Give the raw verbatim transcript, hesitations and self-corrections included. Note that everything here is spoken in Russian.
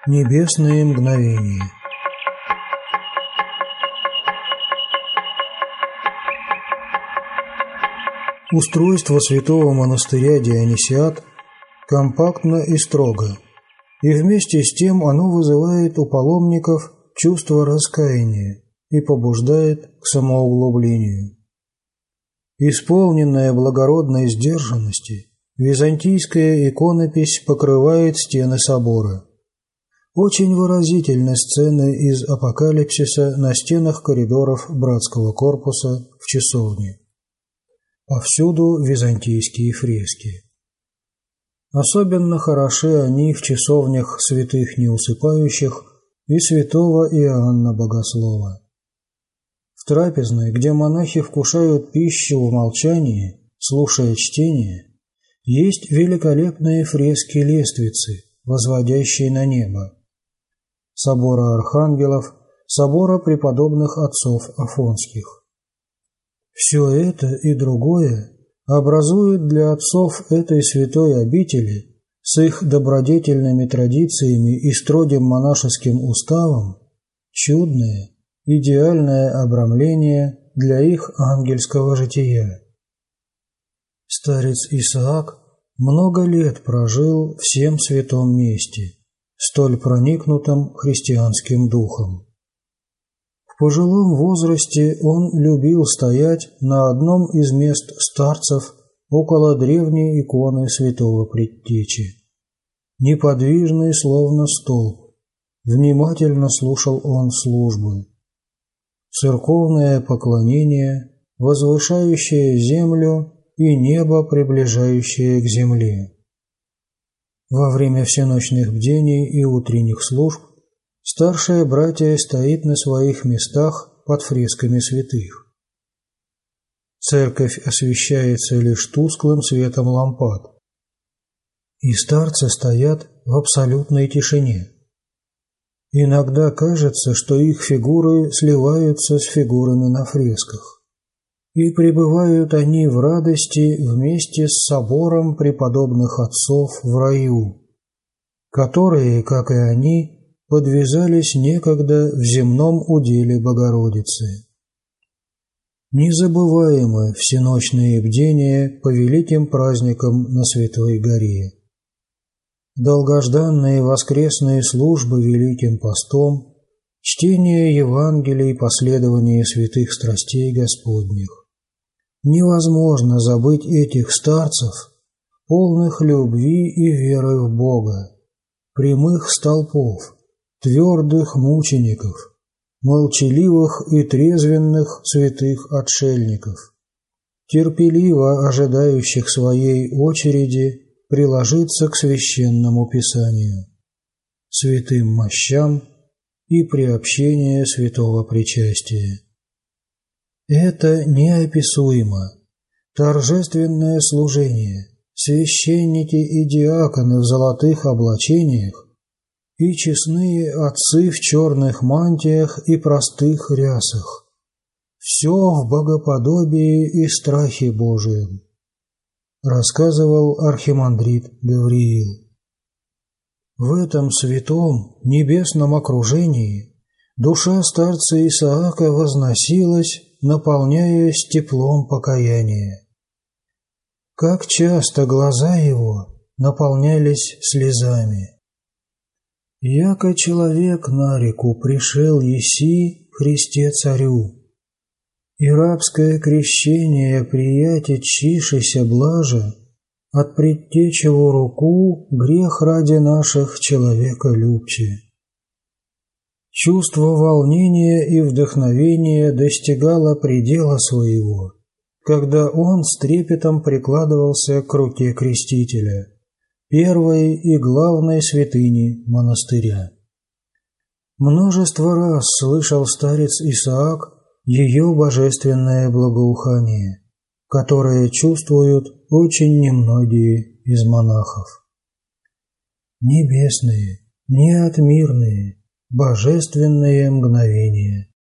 Небесные мгновения. Устройство святого монастыря Дионисиат компактно и строго, и вместе с тем оно вызывает у паломников чувство раскаяния и побуждает к самоуглублению. Исполненная благородной сдержанности, византийская иконопись покрывает стены собора. Очень выразительны сцены из Апокалипсиса на стенах коридоров братского корпуса в часовне. Повсюду византийские фрески. Особенно хороши они в часовнях святых неусыпающих и святого Иоанна Богослова. В трапезной, где монахи вкушают пищу в молчании, слушая чтение, есть великолепные фрески-лествицы, возводящие на небо. Собора архангелов, собора преподобных отцов Афонских. Все это и другое образует для отцов этой святой обители с их добродетельными традициями и строгим монашеским уставом чудное, идеальное обрамление для их ангельского жития. Старец Исаак много лет прожил в сем святом месте, столь проникнутым христианским духом. В пожилом возрасте он любил стоять на одном из мест старцев около древней иконы святого Предтечи. Неподвижный, словно столб, внимательно слушал он службы. Церковное поклонение, возвышающее землю и небо, приближающее к земле. Во время всеночных бдений и утренних служб старшее братья стоит на своих местах под фресками святых. Церковь освещается лишь тусклым светом лампад, и старцы стоят в абсолютной тишине. Иногда кажется, что их фигуры сливаются с фигурами на фресках, и пребывают они в радости вместе с собором преподобных отцов в раю, которые, как и они, подвязались некогда в земном уделе Богородицы. Незабываемы всеночные бдения по великим праздникам на Святой Горе. Долгожданные воскресные службы Великим постом, чтение Евангелий и последование святых страстей Господних. Невозможно забыть этих старцев, полных любви и веры в Бога, прямых столпов, твердых мучеников, молчаливых и трезвенных святых отшельников, терпеливо ожидающих своей очереди приложиться к священному писанию, святым мощам и приобщение святого причастия. Это неописуемо. Торжественное служение, священники и диаконы в золотых облачениях и честные отцы в черных мантиях и простых рясах. Все в богоподобии и страхе Божием, рассказывал архимандрит Гавриил. В этом святом небесном окружении душа старца Исаака возносилась, наполняясь теплом покаяния. Как часто глаза его наполнялись слезами. «Яко человек на реку пришел еси Христе царю, и рабское крещение прияти чишися блаже, от предтечеву руку грех ради наших человека любче». Чувство волнения и вдохновения достигало предела своего, когда он с трепетом прикладывался к руке крестителя, первой и главной святыни монастыря. Множество раз слышал старец Исаак ее божественное благоухание, которое чувствуют очень немногие из монахов. Небесные, неотмирные, божественные мгновения.